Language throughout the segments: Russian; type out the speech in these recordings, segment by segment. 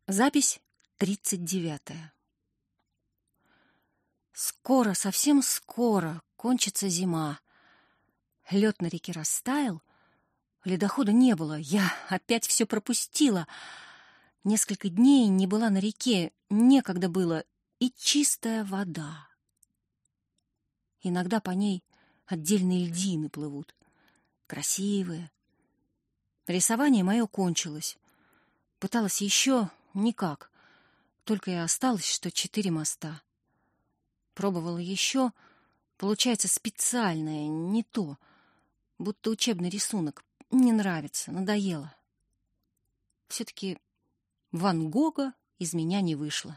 Запись 39. Скоро, совсем скоро кончится зима. Лед на реке растаял, ледохода не было, я опять все пропустила. Несколько дней не была на реке, некогда было, и чистая вода. Иногда по ней отдельные льдины плывут, красивые. Рисование мое кончилось. Пыталась еще никак, только и осталось, что 4 моста. Пробовала еще, получается специальное, не то, будто учебный рисунок. Не нравится, надоело. Все-таки Ван Гога из меня не вышло.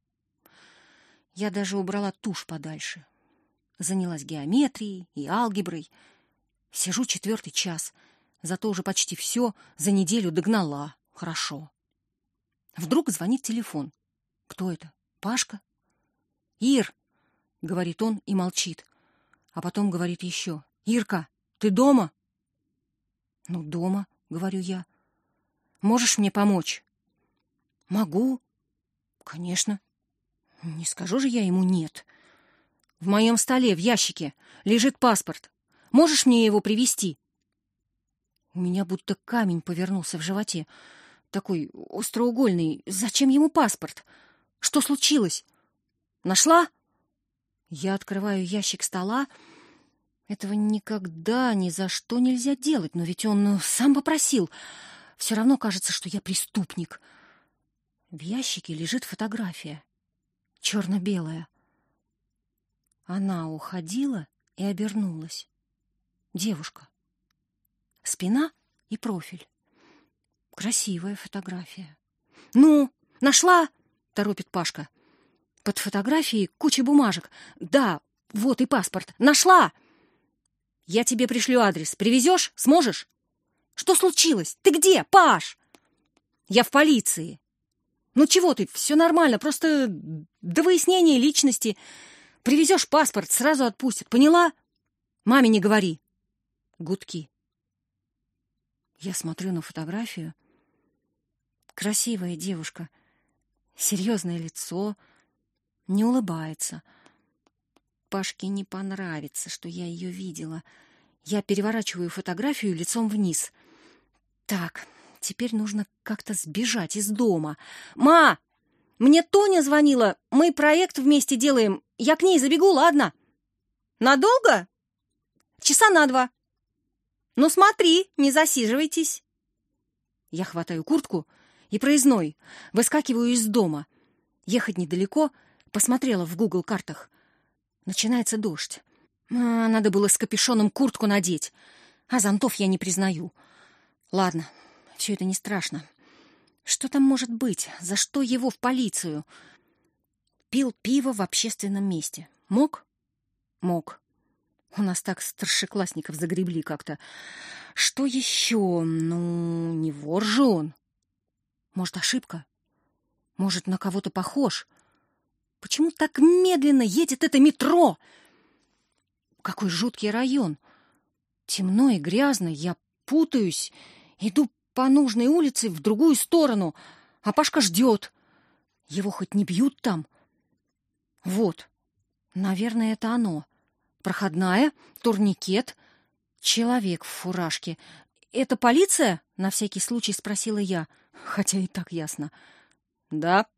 Я даже убрала тушь подальше. Занялась геометрией и алгеброй. Сижу 4-й час, зато уже почти все за неделю догнала. Хорошо. Вдруг звонит телефон. Кто это? Пашка? «Ир!» — говорит он и молчит. А потом говорит еще. «Ирка, ты дома?» «Ну, дома», — говорю я. «Можешь мне помочь?» «Могу». «Конечно». Не скажу же я ему «нет». «В моем столе, в ящике, лежит паспорт. Можешь мне его привезти?» У меня будто камень повернулся в животе. Такой остроугольный. Зачем ему паспорт? Что случилось? Нашла? Я открываю ящик стола. Этого никогда, ни за что нельзя делать, но ведь он сам попросил. Все равно кажется, что я преступник. В ящике лежит фотография. Черно-белая. Она уходила и обернулась. Девушка. Спина и профиль. Красивая фотография. «Ну, нашла?» — торопит Пашка. Под фотографией куча бумажек. «Да, вот и паспорт. Нашла!» «Я тебе пришлю адрес. Привезешь? Сможешь?» «Что случилось? Ты где, Паш?» «Я в полиции». «Ну чего ты? Все нормально. Просто до выяснения личности. Привезешь паспорт, сразу отпустят. Поняла? Маме не говори». Гудки. Я смотрю на фотографию. Красивая девушка. Серьезное лицо. Не улыбается. Пашке не понравится, что я ее видела. Я переворачиваю фотографию лицом вниз. Так, теперь нужно как-то сбежать из дома. «Ма! Мне Тоня звонила. Мы проект вместе делаем. Я к ней забегу, ладно?» «Надолго?» «Часа на 2. Ну смотри, не засиживайтесь». Я хватаю куртку и проездной, выскакиваю из дома. Ехать недалеко, посмотрела в Google картах. Начинается дождь. Надо было с капюшоном куртку надеть, а зонтов я не признаю. Ладно, все это не страшно. Что там может быть? За что его в полицию? Пил пиво в общественном месте. Мог? Мог. У нас так старшеклассников загребли как-то. Что еще? Ну, не вор же он. Может, ошибка? Может, на кого-то похож? Почему так медленно едет это метро? Какой жуткий район. Темно и грязно, я путаюсь. Иду по нужной улице в другую сторону, а Пашка ждет. Его хоть не бьют там? Вот, наверное, это оно. Проходная, турникет, человек в фуражке. «Это полиция?» — на всякий случай спросила я, хотя и так ясно. «Да».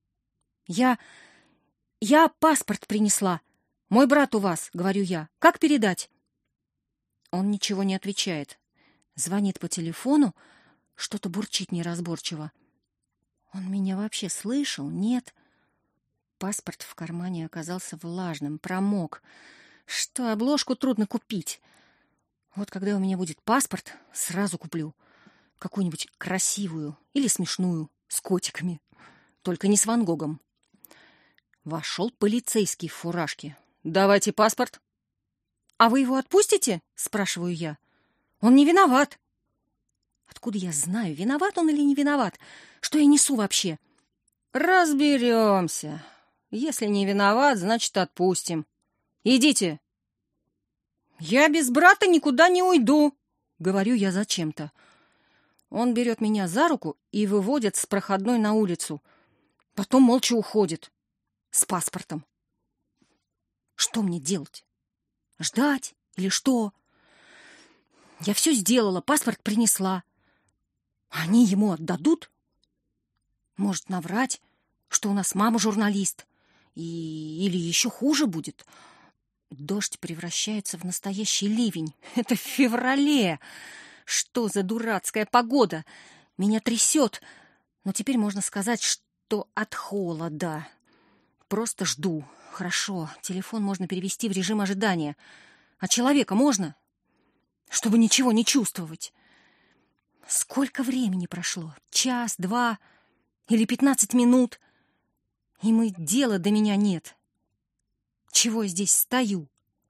«Я паспорт принесла. Мой брат у вас», — говорю я. «Как передать?» Он ничего не отвечает. Звонит по телефону, что-то бурчит неразборчиво. Он меня вообще слышал? Нет. Паспорт в кармане оказался влажным, промок. Что, обложку трудно купить. Вот когда у меня будет паспорт, сразу куплю. Какую-нибудь красивую или смешную, с котиками. Только не с Ван Гогом. Вошел полицейский в фуражке. «Давайте паспорт». «А вы его отпустите?» — спрашиваю я. «Он не виноват». Откуда я знаю, виноват он или не виноват? Что я несу вообще? «Разберемся. Если не виноват, значит, отпустим. Идите». «Я без брата никуда не уйду», — говорю я зачем-то. Он берет меня за руку и выводит с проходной на улицу. Потом молча уходит. С паспортом. Что мне делать? Ждать или что? Я все сделала, паспорт принесла. Они ему отдадут? Может, наврать, что у нас мама журналист? Или еще хуже будет? Дождь превращается в настоящий ливень. Это в феврале. Что за дурацкая погода? Меня трясет. Но теперь можно сказать, что от холода. Просто жду. Хорошо, телефон можно перевести в режим ожидания. А человека можно? Чтобы ничего не чувствовать. Сколько времени прошло? Час, 2 или 15 минут? Им и дела до меня нет. Чего я здесь стою?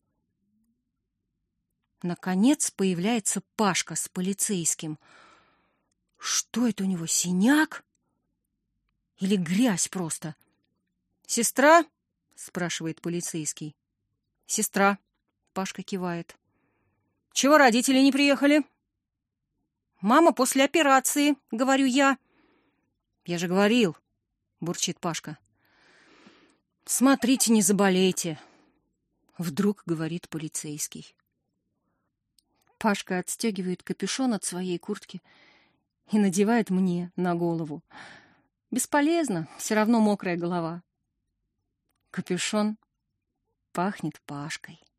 Наконец появляется Пашка с полицейским. Что это у него, синяк? Или грязь просто? «Сестра?» — спрашивает полицейский. «Сестра», — Пашка кивает. «Чего родители не приехали?» «Мама после операции», — говорю я. «Я же говорил», — бурчит Пашка. «Смотрите, не заболейте», — вдруг говорит полицейский. Пашка отстегивает капюшон от своей куртки и надевает мне на голову. Бесполезно, все равно мокрая голова. Капюшон пахнет Пашкой.